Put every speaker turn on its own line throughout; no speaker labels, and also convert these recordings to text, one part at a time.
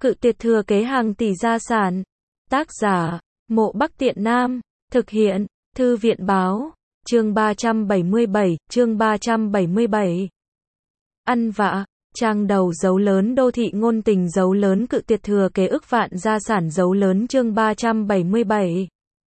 Cự tuyệt thừa kế hàng tỷ gia sản. Tác giả, Mộ Bắc Tiện Nam. Thực hiện, Thư viện báo. Chương 377. Ăn vạ. Trang đầu dấu lớn đô thị ngôn tình dấu lớn cự tuyệt thừa kế ức vạn gia sản dấu lớn chương 377.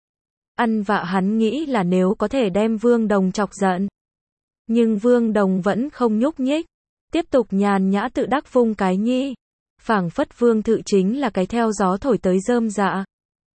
Ăn vạ hắn nghĩ là nếu có thể đem Vương Đồng chọc giận. Nhưng Vương Đồng vẫn không nhúc nhích. Tiếp tục nhàn nhã tự đắc vung cái nhi. Phảng phất Vương Thự chính là cái theo gió thổi tới rơm rạ.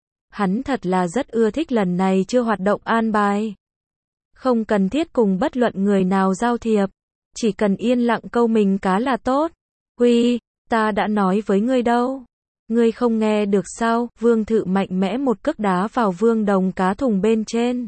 Hắn thật là rất ưa thích lần này chưa hoạt động an bài. Không cần thiết cùng bất luận người nào giao thiệp. Chỉ cần yên lặng câu mình cá là tốt. Uy, ta đã nói với ngươi đâu. Ngươi không nghe được sao? Vương Thự mạnh mẽ một cước đá vào Vương Đồng cá thùng bên trên.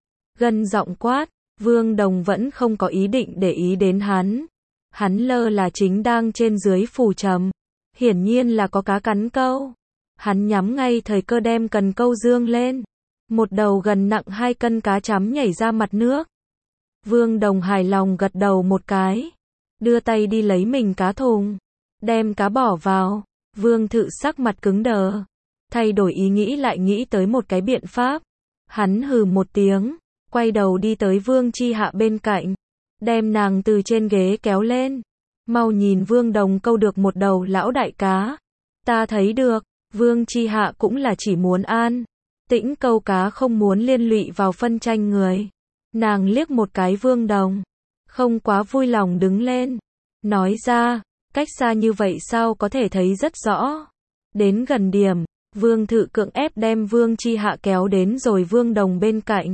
Gân giọng quát, Vương Đồng vẫn không có ý định để ý đến hắn. Hắn lơ là chính đang trên dưới phủ trầm. Hiển nhiên là có cá cắn câu. Hắn nhắm ngay thời cơ đem cần câu dương lên. Một đầu gần nặng 2 cân cá chấm nhảy ra mặt nước. Vương Đồng hài lòng gật đầu một cái. Đưa tay đi lấy mình cá thùng. Đem cá bỏ vào. Vương Thự sắc mặt cứng đờ. Thay đổi ý nghĩ lại nghĩ tới một cái biện pháp. Hắn hừ một tiếng. Quay đầu đi tới Vương Chi Hạ bên cạnh. Đem nàng từ trên ghế kéo lên. Mau nhìn Vương Đồng câu được một đầu lão đại cá. Ta thấy được. Vương Chi Hạ cũng là chỉ muốn an tĩnh câu cá không muốn liên lụy vào phân tranh người. Nàng liếc một cái Vương Đồng. Không quá vui lòng đứng lên. Nói ra, cách xa như vậy sao có thể thấy rất rõ. Đến gần điểm, Vương Thự cưỡng ép đem Vương Chi Hạ kéo đến rồi Vương Đồng bên cạnh.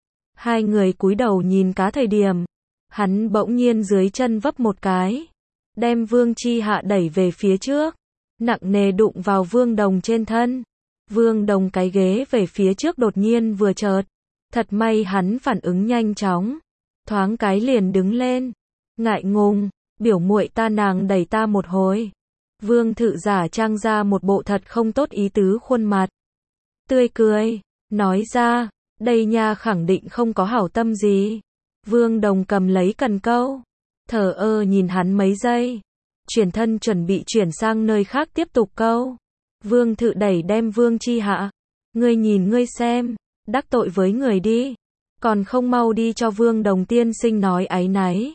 Hai người cúi đầu nhìn cá thời điểm. Hắn bỗng nhiên dưới chân vấp một cái. Đem Vương Chi Hạ đẩy về phía trước. Nặng nề đụng vào Vương Đồng trên thân. Vương Đồng cái ghế về phía trước đột nhiên vừa chợt. Thật may hắn phản ứng nhanh chóng. Thoáng cái liền đứng lên. Ngại ngùng, biểu muội ta nàng đẩy ta một hồi. Vương Thự giả trang ra một bộ thật không tốt ý tứ khuôn mặt. Tươi cười, nói ra, đây nha khẳng định không có hảo tâm gì. Vương Đồng cầm lấy cần câu. Thờ ơ nhìn hắn mấy giây. Chuyển thân chuẩn bị chuyển sang nơi khác tiếp tục câu. Vương Thự đẩy đem Vương Chi Hạ. Ngươi nhìn ngươi xem, đắc tội với người đi. Còn không mau đi cho Vương Đồng tiên sinh nói áy náy.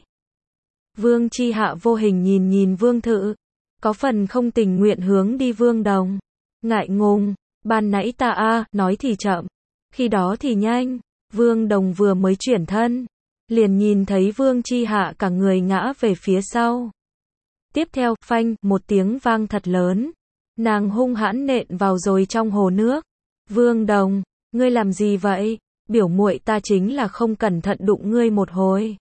Vương Chi Hạ vô hình nhìn Vương Thự. Có phần không tình nguyện hướng đi Vương Đồng. Ngại ngùng, ban nãy ta nói thì chậm. Khi đó thì nhanh. Vương Đồng vừa mới chuyển thân. Liền nhìn thấy Vương Chi Hạ cả người ngã về phía sau. Tiếp theo, phanh, một tiếng vang thật lớn. Nàng hung hãn nện vào rồi trong hồ nước. Vương Đồng, ngươi làm gì vậy? Biểu muội ta chính là không cẩn thận đụng ngươi một hồi.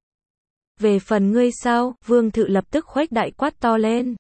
Về phần ngươi sao? Vương Thự lập tức khuếch đại quát to lên.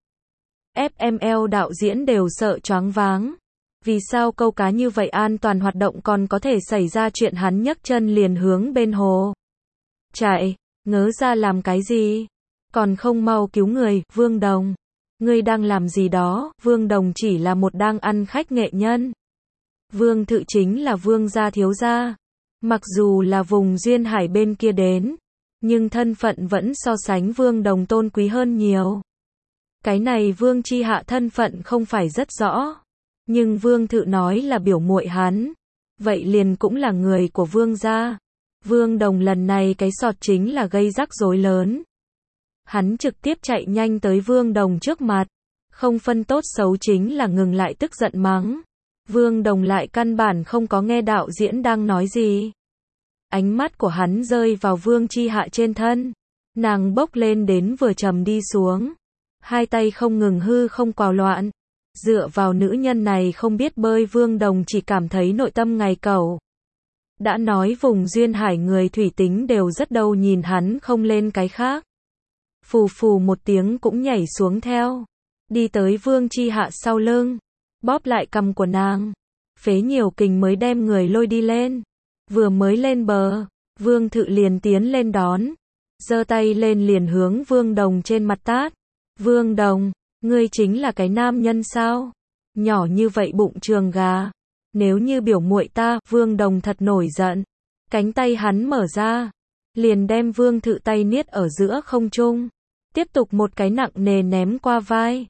FML đạo diễn đều sợ choáng váng. Vì sao câu cá như vậy an toàn hoạt động còn có thể xảy ra chuyện hắn nhấc chân liền hướng bên hồ. Chạy, ngớ ra làm cái gì? Còn không mau cứu người, Vương Đồng. Ngươi đang làm gì đó? Vương Đồng chỉ là một đang ăn khách nghệ nhân. Vương Thự chính là Vương gia thiếu gia. Mặc dù là vùng duyên hải bên kia đến, nhưng thân phận vẫn so sánh Vương Đồng tôn quý hơn nhiều. Cái này Vương Chi Hạ thân phận không phải rất rõ. Nhưng Vương Thự nói là biểu muội hắn. Vậy liền cũng là người của Vương gia. Vương Đồng lần này cái sọt chính là gây rắc rối lớn. Hắn trực tiếp chạy nhanh tới Vương Đồng trước mặt. Không phân tốt xấu chính là ngừng lại tức giận mắng. Vương Đồng lại căn bản không có nghe đạo diễn đang nói gì. Ánh mắt của hắn rơi vào Vương Chi Hạ trên thân. Nàng bốc lên đến vừa trầm đi xuống. Hai tay không ngừng hư không quào loạn. Dựa vào nữ nhân này không biết bơi Vương Đồng chỉ cảm thấy nội tâm ngày cầu. Đã nói vùng duyên hải người thủy tính đều rất đâu nhìn hắn không lên cái khác. Phù phù một tiếng cũng nhảy xuống theo. Đi tới Vương Chi Hạ sau lưng. Bóp lại cằm của nàng. Phế nhiều kình mới đem người lôi đi lên. Vừa mới lên bờ. Vương Thự liền tiến lên đón. Giơ tay lên liền hướng Vương Đồng trên mặt tát. Vương Đồng, ngươi chính là cái nam nhân sao? Nhỏ như vậy bụng trường gà. Nếu như biểu muội ta, Vương Đồng thật nổi giận. Cánh tay hắn mở ra. Liền đem Vương Thự tay niết ở giữa không trung. Tiếp tục một cái nặng nề ném qua vai.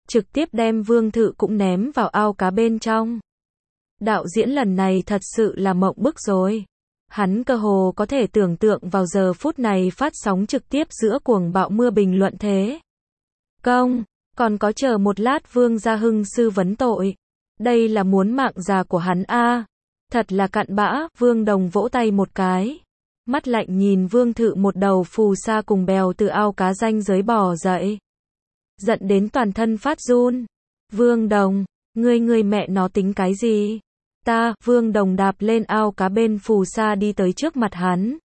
trực tiếp đem Vương Thự cũng ném vào ao cá bên trong. Đạo diễn lần này thật sự là mộng bức rồi. Hắn cơ hồ có thể tưởng tượng vào giờ phút này phát sóng trực tiếp giữa cuồng bạo mưa bình luận thế. Công, còn có chờ một lát Vương Gia Hưng sư vấn tội. Đây là muốn mạng già của hắn a. Thật là cặn bã, Vương Đồng vỗ tay một cái. Mắt lạnh nhìn Vương Thự một đầu phù sa cùng bèo từ ao cá ranh giới bò dậy. Giận đến toàn thân phát run. Vương Đồng, ngươi mẹ nó tính cái gì? Vương Đồng đạp lên ao cá bên phù sa đi tới trước mặt hắn.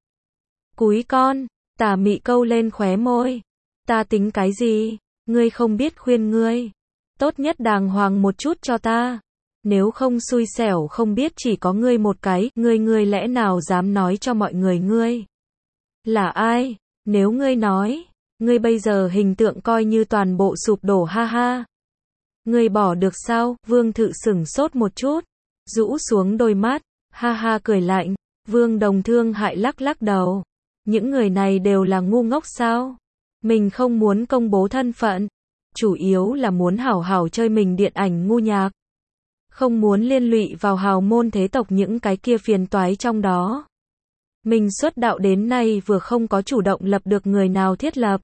Cúi con, tà mị câu lên khóe môi. Ta tính cái gì? Ngươi không biết khuyên ngươi. Tốt nhất đàng hoàng một chút cho ta. Nếu không xui xẻo không biết chỉ có ngươi một cái, ngươi lẽ nào dám nói cho mọi người ngươi là ai? Nếu ngươi nói, ngươi bây giờ hình tượng coi như toàn bộ sụp đổ ha ha. Ngươi bỏ được sao? Vương Thự sửng sốt một chút, rũ xuống đôi mắt, ha ha cười lạnh. Vương Đồng thương hại lắc lắc đầu. Những người này đều là ngu ngốc sao? Mình không muốn công bố thân phận, chủ yếu là muốn hảo hảo chơi mình điện ảnh ngu nhạc. Không muốn liên lụy vào hào môn thế tộc những cái kia phiền toái trong đó. Mình xuất đạo đến nay vừa không có chủ động lập được người nào thiết lập.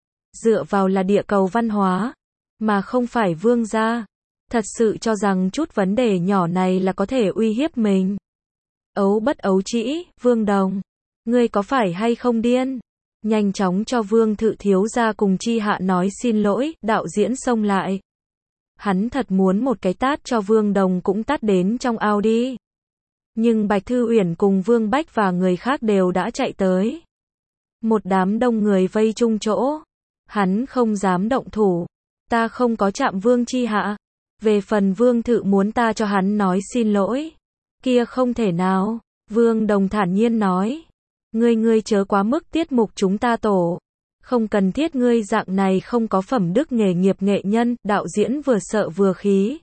Dựa vào là địa cầu văn hóa, mà không phải vương gia. Thật sự cho rằng chút vấn đề nhỏ này là có thể uy hiếp mình. Ấu bất ấu trĩ, Vương Đồng. Ngươi có phải hay không điên? Nhanh chóng cho Vương Thự thiếu gia cùng Chi Hạ nói xin lỗi, đạo diễn xông lại. Hắn thật muốn một cái tát cho Vương Đồng cũng tát đến trong ao đi. Nhưng Bạch Thư Uyển cùng Vương Bách và người khác đều đã chạy tới. Một đám đông người vây chung chỗ. Hắn không dám động thủ. Ta không có chạm Vương Chi Hạ. Về phần Vương Thự muốn ta cho hắn nói xin lỗi. Kia không thể nào. Vương Đồng thản nhiên nói. Ngươi chớ quá mức tiết mục chúng ta tổ. Không cần thiết ngươi dạng này không có phẩm đức nghề nghiệp nghệ nhân, đạo diễn vừa sợ vừa khí.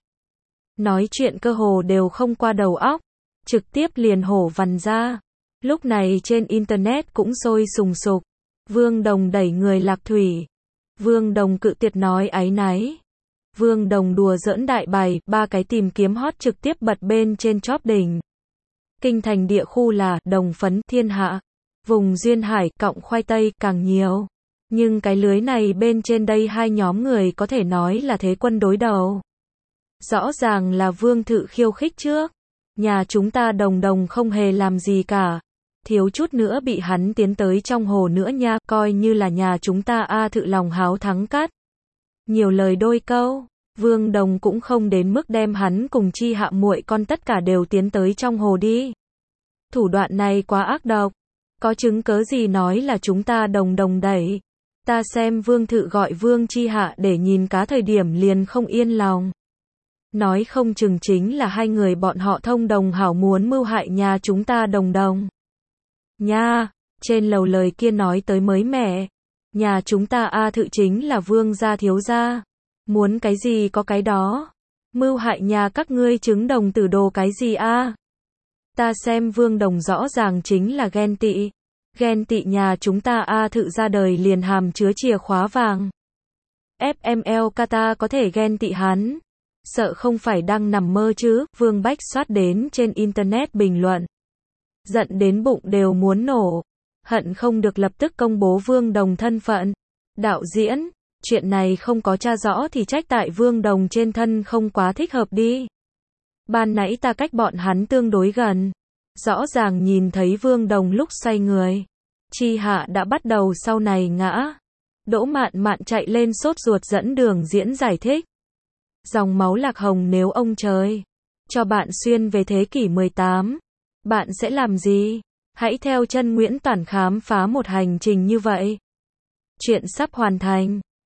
Nói chuyện cơ hồ đều không qua đầu óc. Trực tiếp liền hổ vằn ra. Lúc này trên internet cũng sôi sùng sục. Vương Đồng đẩy người lạc thủy. Vương Đồng cự tuyệt nói áy náy. Vương Đồng đùa giỡn đại bày, 3 cái tìm kiếm hot trực tiếp bật bên trên chóp đỉnh. Kinh thành địa khu là Đồng Phấn, Thiên Hạ. Vùng Duyên Hải, Cọng Khoai Tây, càng nhiều. Nhưng cái lưới này bên trên đây hai nhóm người có thể nói là thế quân đối đầu. Rõ ràng là Vương Thự khiêu khích trước. Nhà chúng ta Đồng không hề làm gì cả. Thiếu chút nữa bị hắn tiến tới trong hồ nữa nha, coi như là nhà chúng ta Thự lòng háo thắng cắt. Nhiều lời đôi câu, Vương Đồng cũng không đến mức đem hắn cùng Chi Hạ muội con tất cả đều tiến tới trong hồ đi. Thủ đoạn này quá ác độc. Có chứng cớ gì nói là chúng ta Đồng đẩy. Ta xem Vương Thự gọi Vương Chi Hạ để nhìn cá thời điểm liền không yên lòng. Nói không chừng chính là hai người bọn họ thông đồng hảo muốn mưu hại nhà chúng ta Đồng. Nha, trên lầu lời kia nói tới mới mẻ. Nhà chúng ta Thự chính là Vương gia thiếu gia. Muốn cái gì có cái đó. Mưu hại nhà các ngươi chứng đồng tử đồ cái gì Ta xem Vương Đồng rõ ràng chính là ghen tị. Ghen tị nhà chúng ta Thự ra đời liền hàm chứa chìa khóa vàng. FML Kata có thể ghen tị hắn. Sợ không phải đang nằm mơ chứ, Vương Bách soát đến trên internet bình luận. Giận đến bụng đều muốn nổ. Hận không được lập tức công bố Vương Đồng thân phận. Đạo diễn, chuyện này không có tra rõ thì trách tại Vương Đồng trên thân không quá thích hợp đi. Ban nãy ta cách bọn hắn tương đối gần. Rõ ràng nhìn thấy Vương Đồng lúc xoay người. Chi Hạ đã bắt đầu sau này ngã. Đỗ Mạn chạy lên sốt ruột dẫn đường diễn giải thích. Dòng máu lạc hồng nếu ông trời cho bạn xuyên về thế kỷ 18, bạn sẽ làm gì? Hãy theo chân Nguyễn Toản khám phá một hành trình như vậy. Chuyện sắp hoàn thành.